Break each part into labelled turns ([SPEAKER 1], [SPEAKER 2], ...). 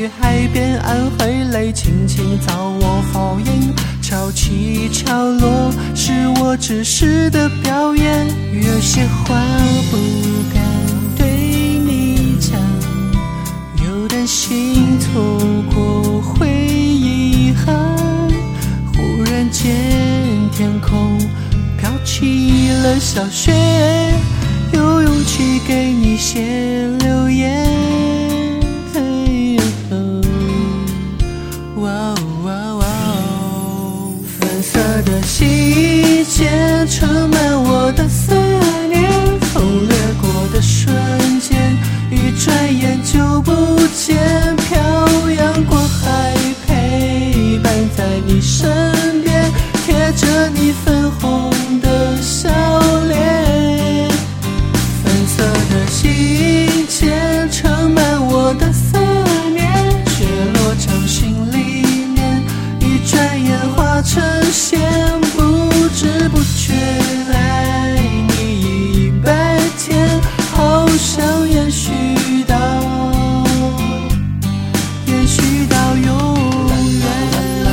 [SPEAKER 1] 去海边，暗回泪轻轻遭我否认，潮起潮落是我只是的表演，有些话不敢对你讲，又担心错过会遗憾，忽然间天空飘起了小雪，有勇气给你写留言。粉色的信笺盛满我的思念，风掠过的瞬间，一转眼就不见，漂洋过海陪伴在你身边，贴着你粉红的笑脸。粉色的信笺盛满我的思念，雪落掌心里面，一转眼化成线，不知不觉爱你100天，好想延续到永远。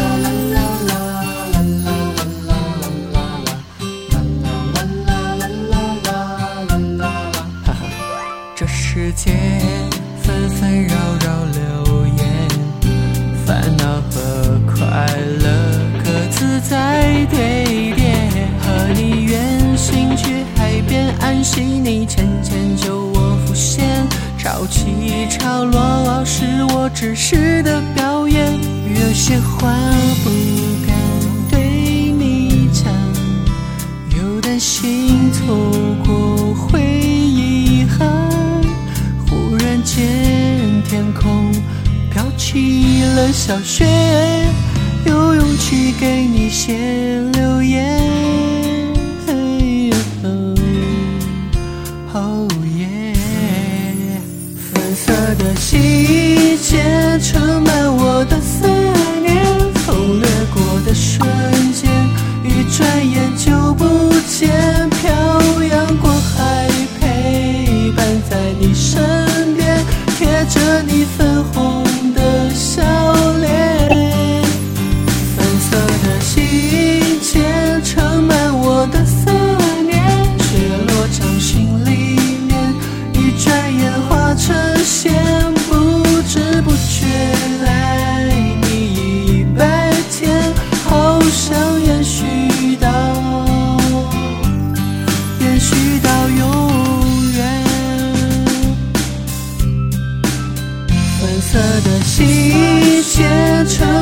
[SPEAKER 1] 这世界纷纷扰扰流言，烦恼和快乐各自在堆叠，和你远行去海边，安息你浅浅就我浮现，潮起潮落是我只是的表演，有些话不敢对你讲，又担心错过会遗憾，忽然间天空飘起了小雪，有勇气给你写留言。Oh yeah， 粉色的信笺盛满我的思念，风掠过的瞬间，一转眼就不见，漂洋过海陪伴在你身边，贴着你粉红的笑脸。粉色的信笺盛满我的思念，雪落掌心里面，一转眼化成线，不知不觉爱你100天，好想延续到永远。粉色的信笺盛